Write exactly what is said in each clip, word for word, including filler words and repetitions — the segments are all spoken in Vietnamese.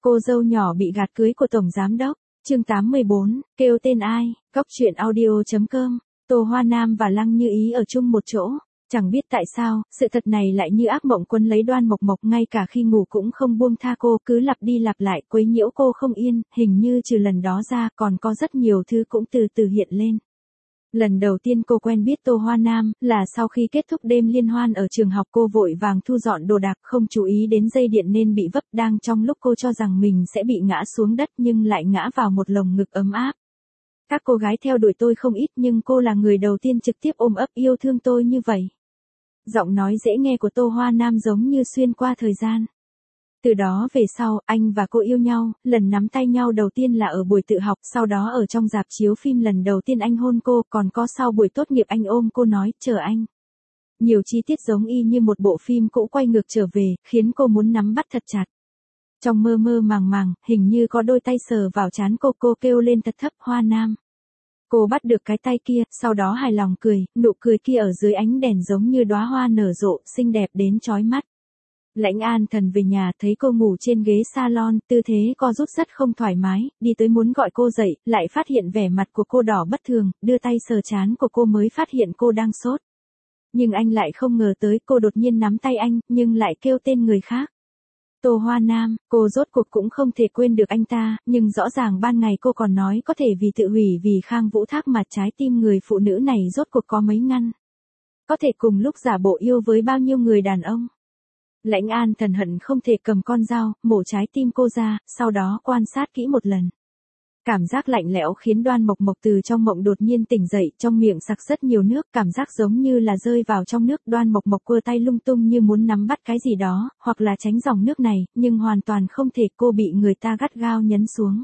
Cô dâu nhỏ bị gạt cưới của Tổng Giám Đốc. Chương tám mươi bốn, kêu tên ai, Góc truyện audio.com, Tô Hoa Nam và Lăng Như Ý ở chung một chỗ. Chẳng biết tại sao, sự thật này lại như ác mộng quấn lấy Đoan Mộc Mộc, ngay cả khi ngủ cũng không buông tha cô, cứ lặp đi lặp lại quấy nhiễu cô không yên, hình như trừ lần đó ra còn có rất nhiều thứ cũng từ từ hiện lên. Lần đầu tiên cô quen biết Tô Hoa Nam, là sau khi kết thúc đêm liên hoan ở trường học, cô vội vàng thu dọn đồ đạc, không chú ý đến dây điện nên bị vấp, đang trong lúc cô cho rằng mình sẽ bị ngã xuống đất nhưng lại ngã vào một lồng ngực ấm áp. Các cô gái theo đuổi tôi không ít nhưng cô là người đầu tiên trực tiếp ôm ấp yêu thương tôi như vậy. Giọng nói dễ nghe của Tô Hoa Nam giống như xuyên qua thời gian. Từ đó về sau, anh và cô yêu nhau, lần nắm tay nhau đầu tiên là ở buổi tự học, sau đó ở trong rạp chiếu phim lần đầu tiên anh hôn cô, còn có sau buổi tốt nghiệp anh ôm cô nói, chờ anh. Nhiều chi tiết giống y như một bộ phim cũ quay ngược trở về, khiến cô muốn nắm bắt thật chặt. Trong mơ mơ màng màng, hình như có đôi tay sờ vào trán cô, cô kêu lên thật thấp, Hoa Nam. Cô bắt được cái tay kia, sau đó hài lòng cười, nụ cười kia ở dưới ánh đèn giống như đóa hoa nở rộ, xinh đẹp đến chói mắt. Lãnh An Thần về nhà thấy cô ngủ trên ghế salon, tư thế co rút rất không thoải mái, đi tới muốn gọi cô dậy, lại phát hiện vẻ mặt của cô đỏ bất thường, đưa tay sờ trán của cô mới phát hiện cô đang sốt. Nhưng anh lại không ngờ tới cô đột nhiên nắm tay anh, nhưng lại kêu tên người khác. Tô Hoa Nam, cô rốt cuộc cũng không thể quên được anh ta, nhưng rõ ràng ban ngày cô còn nói có thể vì tự hủy vì Khang Vũ Thác mà trái tim người phụ nữ này rốt cuộc có mấy ngăn. Có thể cùng lúc giả bộ yêu với bao nhiêu người đàn ông. Lãnh An Thần hận không thể cầm con dao, mổ trái tim cô ra, sau đó quan sát kỹ một lần. Cảm giác lạnh lẽo khiến Đoan Mộc Mộc từ trong mộng đột nhiên tỉnh dậy, trong miệng sặc rất nhiều nước, cảm giác giống như là rơi vào trong nước. Đoan Mộc Mộc quơ tay lung tung như muốn nắm bắt cái gì đó, hoặc là tránh dòng nước này, nhưng hoàn toàn không thể, cô bị người ta gắt gao nhấn xuống.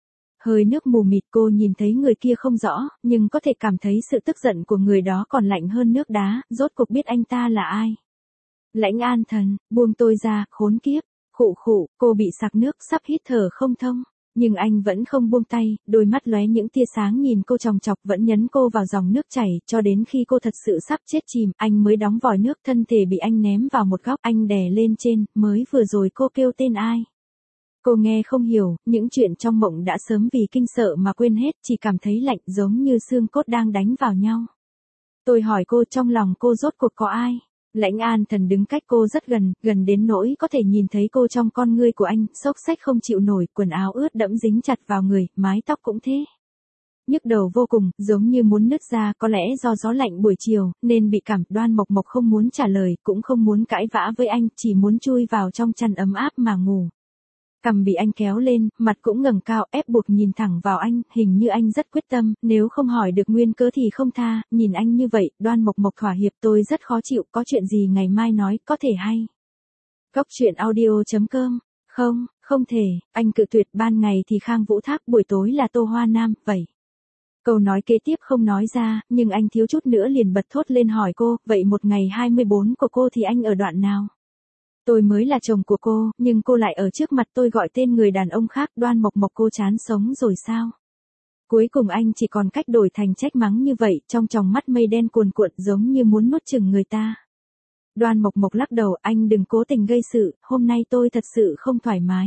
Hơi nước mù mịt, cô nhìn thấy người kia không rõ, nhưng có thể cảm thấy sự tức giận của người đó còn lạnh hơn nước đá, rốt cuộc biết anh ta là ai. Lãnh An Thần, buông tôi ra, khốn kiếp, khụ khụ, cô bị sặc nước, sắp hít thở không thông. Nhưng anh vẫn không buông tay, đôi mắt lóe những tia sáng nhìn cô chòng chọc, vẫn nhấn cô vào dòng nước chảy, cho đến khi cô thật sự sắp chết chìm, anh mới đóng vòi nước, thân thể bị anh ném vào một góc, anh đè lên trên, mới vừa rồi cô kêu tên ai. Cô nghe không hiểu, những chuyện trong mộng đã sớm vì kinh sợ mà quên hết, chỉ cảm thấy lạnh giống như xương cốt đang đánh vào nhau. Tôi hỏi cô trong lòng cô rốt cuộc có ai? Lãnh An Thần đứng cách cô rất gần, gần đến nỗi có thể nhìn thấy cô trong con ngươi của anh, xốc xách không chịu nổi, quần áo ướt đẫm dính chặt vào người, mái tóc cũng thế. Nhức đầu vô cùng, giống như muốn nứt ra, có lẽ do gió lạnh buổi chiều, nên bị cảm. Đoan Mộc Mộc không muốn trả lời, cũng không muốn cãi vã với anh, chỉ muốn chui vào trong chăn ấm áp mà ngủ. Cằm bị anh kéo lên, mặt cũng ngẩng cao, ép buộc nhìn thẳng vào anh, hình như anh rất quyết tâm, nếu không hỏi được nguyên cớ thì không tha. Nhìn anh như vậy, Đoan Mộc Mộc thỏa hiệp, tôi rất khó chịu, có chuyện gì ngày mai nói, có thể hay. Góc truyện audio.com, không, không thể, anh cự tuyệt, ban ngày thì Khang Vũ Thác, buổi tối là Tô Hoa Nam, vậy. Câu nói kế tiếp không nói ra, nhưng anh thiếu chút nữa liền bật thốt lên hỏi cô, vậy một ngày hai mươi bốn của cô thì anh ở đoạn nào? Tôi mới là chồng của cô, nhưng cô lại ở trước mặt tôi gọi tên người đàn ông khác. Đoan Mộc Mộc, cô chán sống rồi sao? Cuối cùng anh chỉ còn cách đổi thành trách mắng như vậy, trong tròng mắt mây đen cuồn cuộn giống như muốn nuốt chửng người ta. Đoan Mộc Mộc lắc đầu, anh đừng cố tình gây sự, hôm nay tôi thật sự không thoải mái.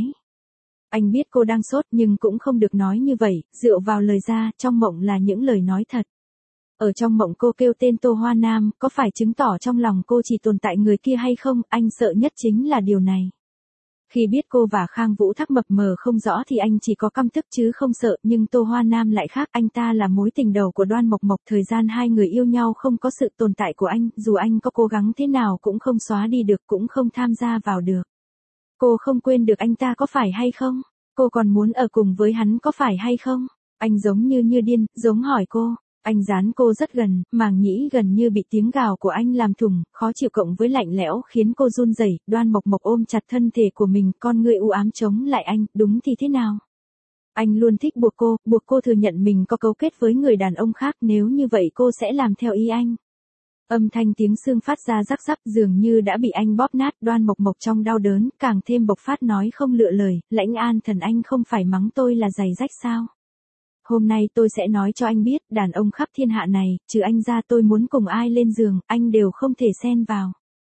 Anh biết cô đang sốt nhưng cũng không được nói như vậy, dựa vào lời ra, trong mộng là những lời nói thật. Ở trong mộng cô kêu tên Tô Hoa Nam, có phải chứng tỏ trong lòng cô chỉ tồn tại người kia hay không, anh sợ nhất chính là điều này. Khi biết cô và Khang Vũ Thác mập mờ không rõ thì anh chỉ có căm tức chứ không sợ, nhưng Tô Hoa Nam lại khác, anh ta là mối tình đầu của Đoan Mộc Mộc, thời gian hai người yêu nhau không có sự tồn tại của anh, dù anh có cố gắng thế nào cũng không xóa đi được, cũng không tham gia vào được. Cô không quên được anh ta có phải hay không? Cô còn muốn ở cùng với hắn có phải hay không? Anh giống như như điên, giống hỏi cô. Anh dán cô rất gần, màng nhĩ gần như bị tiếng gào của anh làm thủng, khó chịu cộng với lạnh lẽo khiến cô run rẩy. Đoan Mộc Mộc ôm chặt thân thể của mình, con người u ám chống lại anh, đúng thì thế nào? Anh luôn thích buộc cô, buộc cô thừa nhận mình có cấu kết với người đàn ông khác, nếu như vậy cô sẽ làm theo ý anh. Âm thanh tiếng xương phát ra rắc rắc, dường như đã bị anh bóp nát. Đoan Mộc Mộc trong đau đớn, càng thêm bộc phát nói không lựa lời, Lãnh An Thần, anh không phải mắng tôi là giày rách sao? Hôm nay tôi sẽ nói cho anh biết, đàn ông khắp thiên hạ này, trừ anh ra tôi muốn cùng ai lên giường, anh đều không thể xen vào.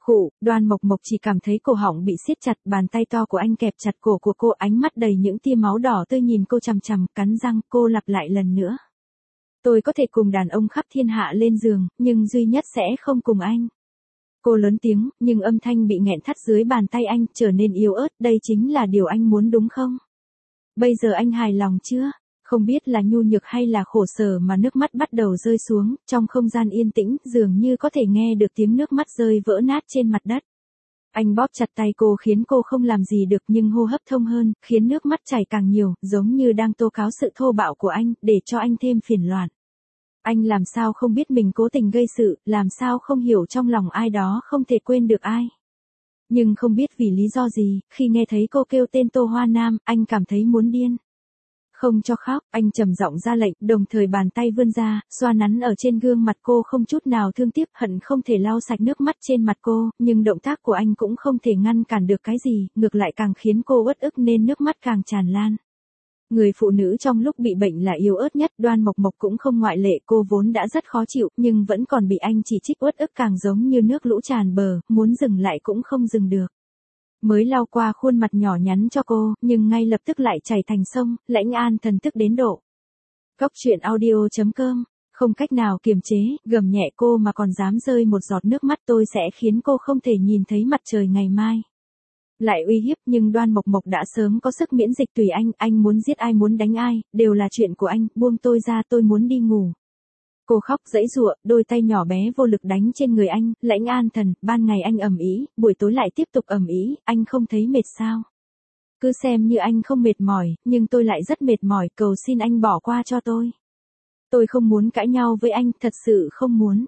Khụ, Đoan Mộc Mộc chỉ cảm thấy cổ họng bị siết chặt, bàn tay to của anh kẹp chặt cổ của cô, ánh mắt đầy những tia máu đỏ tươi nhìn cô chằm chằm, cắn răng, cô lặp lại lần nữa. Tôi có thể cùng đàn ông khắp thiên hạ lên giường, nhưng duy nhất sẽ không cùng anh. Cô lớn tiếng, nhưng âm thanh bị nghẹn thắt dưới bàn tay anh, trở nên yếu ớt, đây chính là điều anh muốn đúng không? Bây giờ anh hài lòng chưa? Không biết là nhu nhược hay là khổ sở mà nước mắt bắt đầu rơi xuống, trong không gian yên tĩnh, dường như có thể nghe được tiếng nước mắt rơi vỡ nát trên mặt đất. Anh bóp chặt tay cô khiến cô không làm gì được nhưng hô hấp thông hơn, khiến nước mắt chảy càng nhiều, giống như đang tố cáo sự thô bạo của anh, để cho anh thêm phiền loạn. Anh làm sao không biết mình cố tình gây sự, làm sao không hiểu trong lòng ai đó không thể quên được ai. Nhưng không biết vì lý do gì, khi nghe thấy cô kêu tên Tô Hoa Nam, anh cảm thấy muốn điên. Không cho khóc, anh trầm giọng ra lệnh, đồng thời bàn tay vươn ra, xoa nắn ở trên gương mặt cô không chút nào thương tiếc, hận không thể lau sạch nước mắt trên mặt cô, nhưng động tác của anh cũng không thể ngăn cản được cái gì, ngược lại càng khiến cô uất ức nên nước mắt càng tràn lan. Người phụ nữ trong lúc bị bệnh là yếu ớt nhất, Đoan Mộc Mộc cũng không ngoại lệ, cô vốn đã rất khó chịu, nhưng vẫn còn bị anh chỉ trích uất ức càng giống như nước lũ tràn bờ, muốn dừng lại cũng không dừng được. Mới lau qua khuôn mặt nhỏ nhắn cho cô, nhưng ngay lập tức lại chảy thành sông, Lãnh An Thần tức đến độ. Cóc truyện audio chấm com, không cách nào kiềm chế, gầm nhẹ cô mà còn dám rơi một giọt nước mắt, tôi sẽ khiến cô không thể nhìn thấy mặt trời ngày mai. Lại uy hiếp, nhưng Đoan Mộc Mộc đã sớm có sức miễn dịch tùy anh, anh muốn giết ai muốn đánh ai, đều là chuyện của anh, buông tôi ra, tôi muốn đi ngủ. Cô khóc giãy giụa, đôi tay nhỏ bé vô lực đánh trên người anh, Lãnh An Thần, ban ngày anh ầm ĩ, buổi tối lại tiếp tục ầm ĩ, anh không thấy mệt sao? Cứ xem như anh không mệt mỏi, nhưng tôi lại rất mệt mỏi, cầu xin anh bỏ qua cho tôi. Tôi không muốn cãi nhau với anh, thật sự không muốn.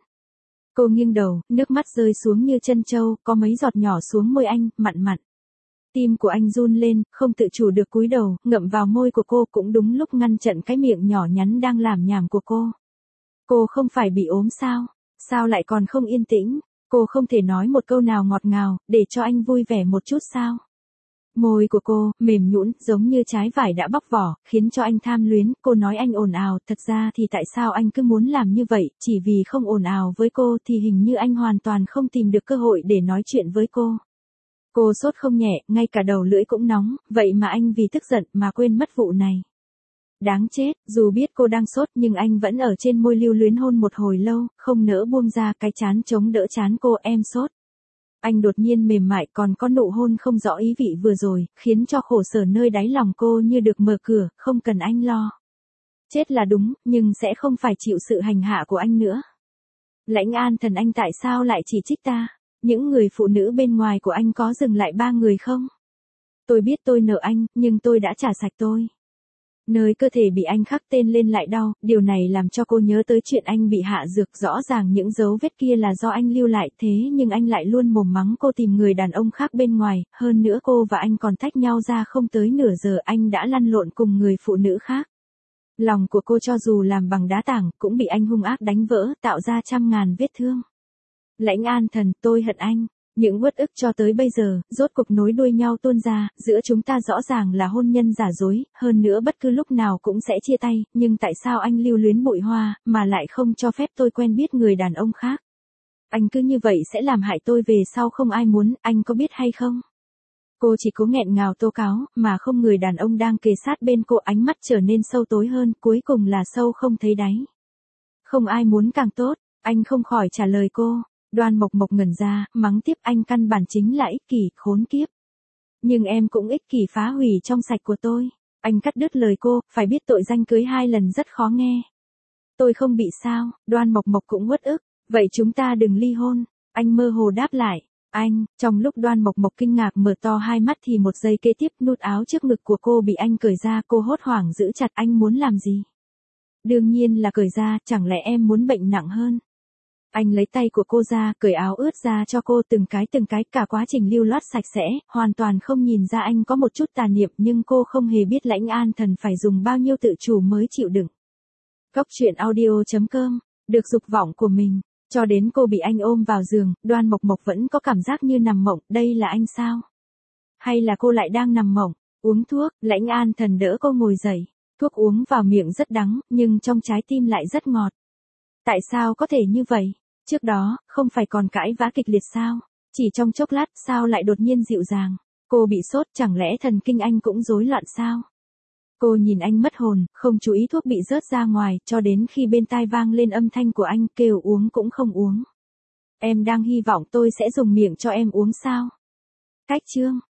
Cô nghiêng đầu, nước mắt rơi xuống như chân trâu, có mấy giọt nhỏ xuống môi anh, mặn mặn. Tim của anh run lên, không tự chủ được cúi đầu, ngậm vào môi của cô, cũng đúng lúc ngăn chặn cái miệng nhỏ nhắn đang làm nhảm của cô. Cô không phải bị ốm sao? Sao lại còn không yên tĩnh? Cô không thể nói một câu nào ngọt ngào, để cho anh vui vẻ một chút sao? Môi của cô, mềm nhũn, giống như trái vải đã bóc vỏ, khiến cho anh tham luyến, cô nói anh ồn ào, thật ra thì tại sao anh cứ muốn làm như vậy, chỉ vì không ồn ào với cô thì hình như anh hoàn toàn không tìm được cơ hội để nói chuyện với cô. Cô sốt không nhẹ, ngay cả đầu lưỡi cũng nóng, vậy mà anh vì tức giận mà quên mất vụ này. Đáng chết, dù biết cô đang sốt nhưng anh vẫn ở trên môi lưu luyến hôn một hồi lâu, không nỡ buông ra, cái chán chống đỡ chán cô, em sốt. Anh đột nhiên mềm mại, còn có nụ hôn không rõ ý vị vừa rồi, khiến cho khổ sở nơi đáy lòng cô như được mở cửa, không cần anh lo. Chết là đúng, nhưng sẽ không phải chịu sự hành hạ của anh nữa. Lãnh An Thần, anh tại sao lại chỉ trích ta? Những người phụ nữ bên ngoài của anh có dừng lại ba người không? Tôi biết tôi nợ anh, nhưng tôi đã trả sạch tôi. Nơi cơ thể bị anh khắc tên lên lại đau, điều này làm cho cô nhớ tới chuyện anh bị hạ dược, rõ ràng những dấu vết kia là do anh lưu lại, thế nhưng anh lại luôn mồm mắng cô tìm người đàn ông khác bên ngoài, hơn nữa cô và anh còn tách nhau ra không tới nửa giờ, anh đã lăn lộn cùng người phụ nữ khác. Lòng của cô cho dù làm bằng đá tảng, cũng bị anh hung ác đánh vỡ, tạo ra trăm ngàn vết thương. Lãnh An Thần, tôi hận anh. Những uất ức cho tới bây giờ, rốt cục nối đuôi nhau tuôn ra, giữa chúng ta rõ ràng là hôn nhân giả dối, hơn nữa bất cứ lúc nào cũng sẽ chia tay, nhưng tại sao anh lưu luyến bụi hoa, mà lại không cho phép tôi quen biết người đàn ông khác? Anh cứ như vậy sẽ làm hại tôi về sau không ai muốn, anh có biết hay không? Cô chỉ cố nghẹn ngào tố cáo, mà không, người đàn ông đang kề sát bên cô, ánh mắt trở nên sâu tối hơn, cuối cùng là sâu không thấy đáy. Không ai muốn càng tốt, anh không khỏi trả lời cô. Đoan Mộc Mộc ngẩn ra, mắng tiếp, anh căn bản chính là ích kỷ, khốn kiếp. Nhưng em cũng ích kỷ phá hủy trong sạch của tôi. Anh cắt đứt lời cô, phải biết tội danh cưới hai lần rất khó nghe. Tôi không bị sao, Đoan Mộc Mộc cũng uất ức, vậy chúng ta đừng ly hôn. Anh mơ hồ đáp lại, anh, trong lúc Đoan Mộc Mộc kinh ngạc mở to hai mắt thì một giây kế tiếp nút áo trước ngực của cô bị anh cởi ra, cô hốt hoảng giữ chặt, anh muốn làm gì? Đương nhiên là cởi ra, chẳng lẽ em muốn bệnh nặng hơn? Anh lấy tay của cô ra, cởi áo ướt ra cho cô từng cái từng cái, cả quá trình lưu loát sạch sẽ, hoàn toàn không nhìn ra anh có một chút tà niệm, nhưng cô không hề biết Lãnh An Thần phải dùng bao nhiêu tự chủ mới chịu đựng. Cóc truyện audio chấm com, được dục vọng của mình, cho đến cô bị anh ôm vào giường, Đoan Mộc Mộc vẫn có cảm giác như nằm mộng, đây là anh sao? Hay là cô lại đang nằm mộng? Uống thuốc, Lãnh An Thần đỡ cô ngồi dậy, thuốc uống vào miệng rất đắng, nhưng trong trái tim lại rất ngọt. Tại sao có thể như vậy? Trước đó, không phải còn cãi vã kịch liệt sao? Chỉ trong chốc lát, sao lại đột nhiên dịu dàng? Cô bị sốt, chẳng lẽ thần kinh anh cũng rối loạn sao? Cô nhìn anh mất hồn, không chú ý thuốc bị rớt ra ngoài, cho đến khi bên tai vang lên âm thanh của anh, kêu uống cũng không uống. Em đang hy vọng tôi sẽ dùng miệng cho em uống sao? Cách chương